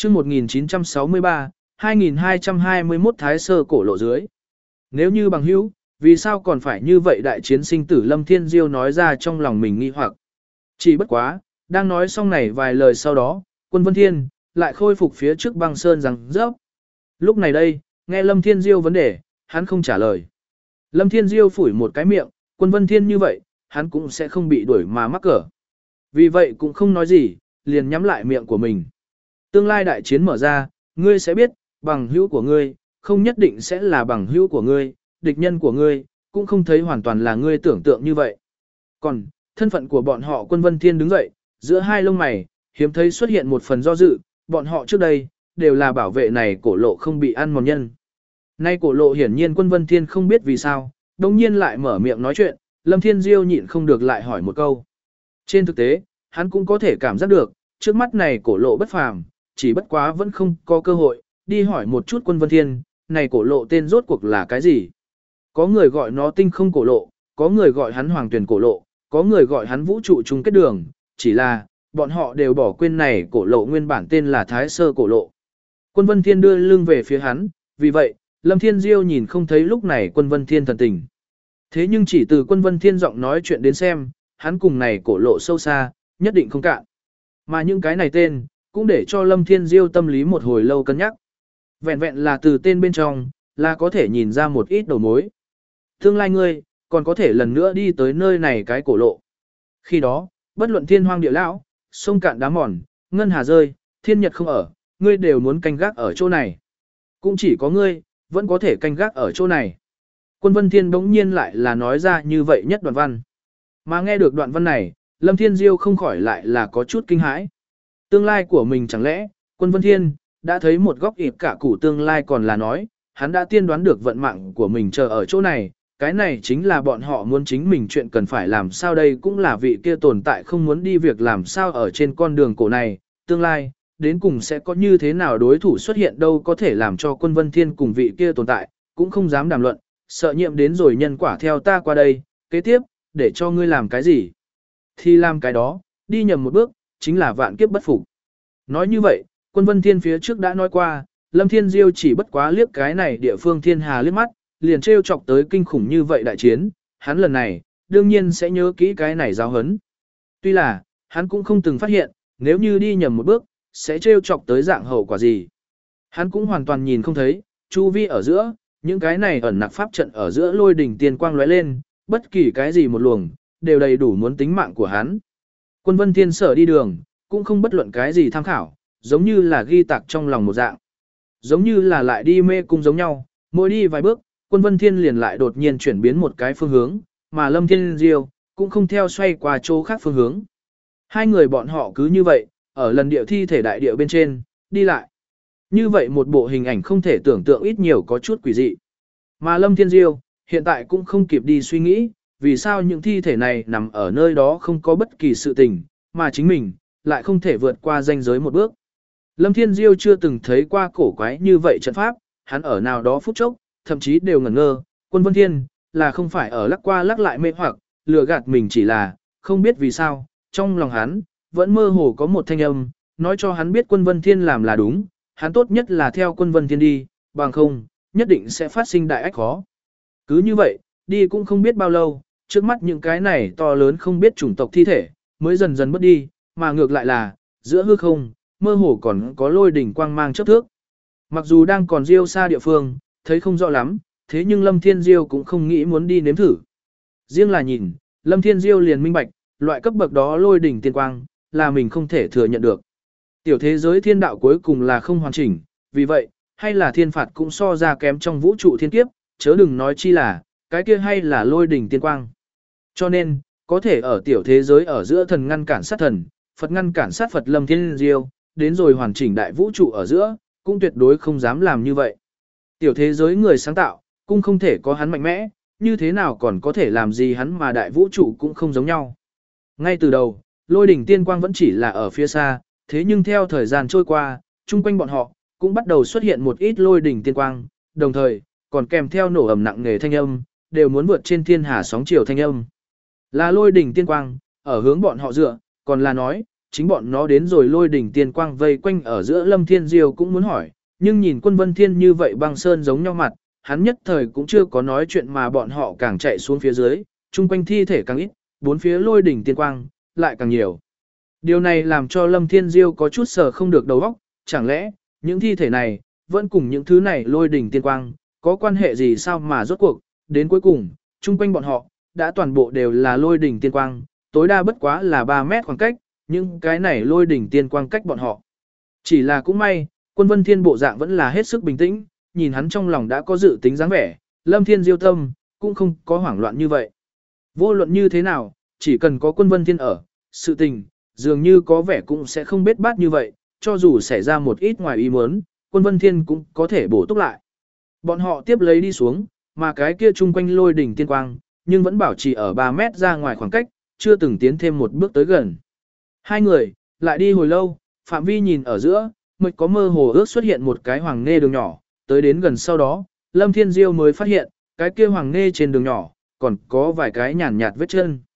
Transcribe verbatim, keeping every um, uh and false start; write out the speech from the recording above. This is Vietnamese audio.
chương một nghìn chín trăm sáu mươi ba, hai nghìn hai trăm hai mươi mốt Thái Sơ cổ lộ dưới. Nếu như bằng hữu, vì sao còn phải như vậy đại chiến sinh tử Lâm Thiên Diêu nói ra trong lòng mình nghi hoặc. Chỉ bất quá, đang nói xong này vài lời sau đó, Quân Vân Thiên lại khôi phục phía trước băng sơn rằng rớp. Lúc này đây, nghe Lâm Thiên Diêu vấn đề, hắn không trả lời. Lâm Thiên Diêu phủi một cái miệng, Quân Vân Thiên như vậy, hắn cũng sẽ không bị đuổi mà mắc cỡ. Vì vậy cũng không nói gì, liền nhắm lại miệng của mình. Tương lai đại chiến mở ra, ngươi sẽ biết, bằng hữu của ngươi, không nhất định sẽ là bằng hữu của ngươi, địch nhân của ngươi, cũng không thấy hoàn toàn là ngươi tưởng tượng như vậy. Còn, thân phận của bọn họ Quân Vân Thiên đứng dậy, giữa hai lông mày, hiếm thấy xuất hiện một phần do dự, bọn họ trước đây, đều là bảo vệ này cổ lộ không bị ăn mòn nhân. Nay cổ lộ hiển nhiên Quân Vân Thiên không biết vì sao, đồng nhiên lại mở miệng nói chuyện, Lâm Thiên Diêu nhịn không được lại hỏi một câu. Trên thực tế, hắn cũng có thể cảm giác được, trước mắt này cổ lộ bất phàm, chỉ bất quá vẫn không có cơ hội, đi hỏi một chút Quân Vân Thiên, này cổ lộ tên rốt cuộc là cái gì? Có người gọi nó tinh không cổ lộ, có người gọi hắn hoàng tuyển cổ lộ, có người gọi hắn vũ trụ chung kết đường, chỉ là, bọn họ đều bỏ quên này cổ lộ nguyên bản tên là Thái Sơ cổ lộ. Quân Vân Thiên đưa lưng về phía hắn, vì vậy, Lâm Thiên Diêu nhìn không thấy lúc này Quân Vân Thiên thần tình. Thế nhưng chỉ từ Quân Vân Thiên giọng nói chuyện đến xem, hắn cùng này cổ lộ sâu xa, nhất định không cạn. Mà những cái này tên, cũng để cho Lâm Thiên Diêu tâm lý một hồi lâu cân nhắc. Vẹn vẹn là từ tên bên trong, là có thể nhìn ra một ít đầu mối. Tương lai ngươi, còn có thể lần nữa đi tới nơi này cái cổ lộ. Khi đó, bất luận thiên hoang địa lão, sông cạn đá mòn, ngân hà rơi, thiên nhật không ở, ngươi đều muốn canh gác ở chỗ này. Cũng chỉ có ngươi, vẫn có thể canh gác ở chỗ này. Quân Vân Thiên bỗng nhiên lại là nói ra như vậy nhất đoạn văn. Mà nghe được đoạn văn này, Lâm Thiên Diêu không khỏi lại là có chút kinh hãi. Tương lai của mình chẳng lẽ, Quân Vân Thiên, đã thấy một góc ịp cả củ tương lai còn là nói, hắn đã tiên đoán được vận mạng của mình chờ ở chỗ này, cái này chính là bọn họ muốn chính mình chuyện cần phải làm sao đây cũng là vị kia tồn tại không muốn đi việc làm sao ở trên con đường cổ này, tương lai, đến cùng sẽ có như thế nào đối thủ xuất hiện đâu có thể làm cho Quân Vân Thiên cùng vị kia tồn tại, cũng không dám đàm luận, sợ nhiệm đến rồi nhân quả theo ta qua đây, kế tiếp, để cho ngươi làm cái gì? Thì làm cái đó, đi nhầm một bước, chính là vạn kiếp bất phục. Nói như vậy, Quân Vân Thiên phía trước đã nói qua, Lâm Thiên Diêu chỉ bất quá liếc cái này địa phương thiên hà liếc mắt, liền trêu chọc tới kinh khủng như vậy đại chiến, hắn lần này, đương nhiên sẽ nhớ kỹ cái này giáo hấn. Tuy là, hắn cũng không từng phát hiện, nếu như đi nhầm một bước, sẽ trêu chọc tới dạng hậu quả gì. Hắn cũng hoàn toàn nhìn không thấy, chu vi ở giữa, những cái này ẩn nặc pháp trận ở giữa lôi đỉnh tiên quang lóe lên, bất kỳ cái gì một luồng, đều đầy đủ muốn tính mạng của hắn. Quân Vân Thiên sở đi đường, cũng không bất luận cái gì tham khảo, giống như là ghi tạc trong lòng một dạng. Giống như là lại đi mê cung giống nhau, mỗi đi vài bước, Quân Vân Thiên liền lại đột nhiên chuyển biến một cái phương hướng, mà Lâm Thiên Diêu cũng không theo xoay qua chỗ khác phương hướng. Hai người bọn họ cứ như vậy, ở lần địa thi thể đại địa bên trên, đi lại. Như vậy một bộ hình ảnh không thể tưởng tượng ít nhiều có chút quỷ dị. Mà Lâm Thiên Diêu, hiện tại cũng không kịp đi suy nghĩ, vì sao những thi thể này nằm ở nơi đó không có bất kỳ sự tình, mà chính mình, lại không thể vượt qua ranh giới một bước. Lâm Thiên Diêu chưa từng thấy qua cổ quái như vậy trận pháp, hắn ở nào đó phút chốc, thậm chí đều ngẩn ngơ, Quân Vân Thiên, là không phải ở lắc qua lắc lại mê hoặc, lừa gạt mình chỉ là, không biết vì sao, trong lòng hắn, vẫn mơ hồ có một thanh âm, nói cho hắn biết Quân Vân Thiên làm là đúng, hắn tốt nhất là theo Quân Vân Thiên đi, bằng không, nhất định sẽ phát sinh đại ách khó. Cứ như vậy, đi cũng không biết bao lâu, trước mắt những cái này to lớn không biết chủng tộc thi thể, mới dần dần mất đi, mà ngược lại là, giữa hư không, mơ hồ còn có lôi đỉnh quang mang chớp thước. Mặc dù đang còn Diêu xa địa phương, thấy không rõ lắm, thế nhưng Lâm Thiên Diêu cũng không nghĩ muốn đi nếm thử. Riêng là nhìn, Lâm Thiên Diêu liền minh bạch, loại cấp bậc đó lôi đỉnh tiên quang, là mình không thể thừa nhận được. Tiểu thế giới thiên đạo cuối cùng là không hoàn chỉnh, vì vậy, hay là thiên phạt cũng so ra kém trong vũ trụ thiên kiếp, chớ đừng nói chi là, cái kia hay là lôi đỉnh tiên quang. Cho nên, có thể ở tiểu thế giới ở giữa thần ngăn cản sát thần, Phật ngăn cản sát Phật Lâm Thiên Diêu, đến rồi hoàn chỉnh đại vũ trụ ở giữa, cũng tuyệt đối không dám làm như vậy. Tiểu thế giới người sáng tạo, cũng không thể có hắn mạnh mẽ, như thế nào còn có thể làm gì hắn mà đại vũ trụ cũng không giống nhau. Ngay từ đầu, lôi đỉnh tiên quang vẫn chỉ là ở phía xa, thế nhưng theo thời gian trôi qua, chung quanh bọn họ, cũng bắt đầu xuất hiện một ít lôi đỉnh tiên quang, đồng thời, còn kèm theo nổ ầm nặng nề thanh âm, đều muốn vượt trên thiên hà sóng chiều thanh âm. Là lôi đỉnh tiên quang, ở hướng bọn họ dựa, còn là nói, chính bọn nó đến rồi lôi đỉnh tiên quang vây quanh ở giữa Lâm Thiên Diêu cũng muốn hỏi, nhưng nhìn quân Vân Thiên như vậy băng sơn giống nhau mặt, hắn nhất thời cũng chưa có nói chuyện mà bọn họ càng chạy xuống phía dưới, chung quanh thi thể càng ít, bốn phía lôi đỉnh tiên quang, lại càng nhiều. Điều này làm cho Lâm Thiên Diêu có chút sờ không được đầu óc, chẳng lẽ, những thi thể này, vẫn cùng những thứ này lôi đỉnh tiên quang, có quan hệ gì sao mà rốt cuộc, đến cuối cùng, chung quanh bọn họ, đã toàn bộ đều là lôi đỉnh tiên quang, tối đa bất quá là ba mét khoảng cách, nhưng cái này lôi đỉnh tiên quang cách bọn họ. Chỉ là cũng may, quân Vân Thiên bộ dạng vẫn là hết sức bình tĩnh, nhìn hắn trong lòng đã có dự tính dáng vẻ, Lâm Thiên Diêu tâm, cũng không có hoảng loạn như vậy. Vô luận như thế nào, chỉ cần có quân Vân Thiên ở, sự tình, dường như có vẻ cũng sẽ không bết bát như vậy, cho dù xảy ra một ít ngoài ý muốn, quân Vân Thiên cũng có thể bổ túc lại. Bọn họ tiếp lấy đi xuống, mà cái kia chung quanh lôi đỉnh tiên quang, nhưng vẫn bảo trì ở ba mét ra ngoài khoảng cách, chưa từng tiến thêm một bước tới gần. Hai người, lại đi hồi lâu, phạm vi nhìn ở giữa, mới có mơ hồ ước xuất hiện một cái hoàng nê đường nhỏ, tới đến gần sau đó, Lâm Thiên Diêu mới phát hiện, cái kia hoàng nê trên đường nhỏ, còn có vài cái nhàn nhạt vết chân.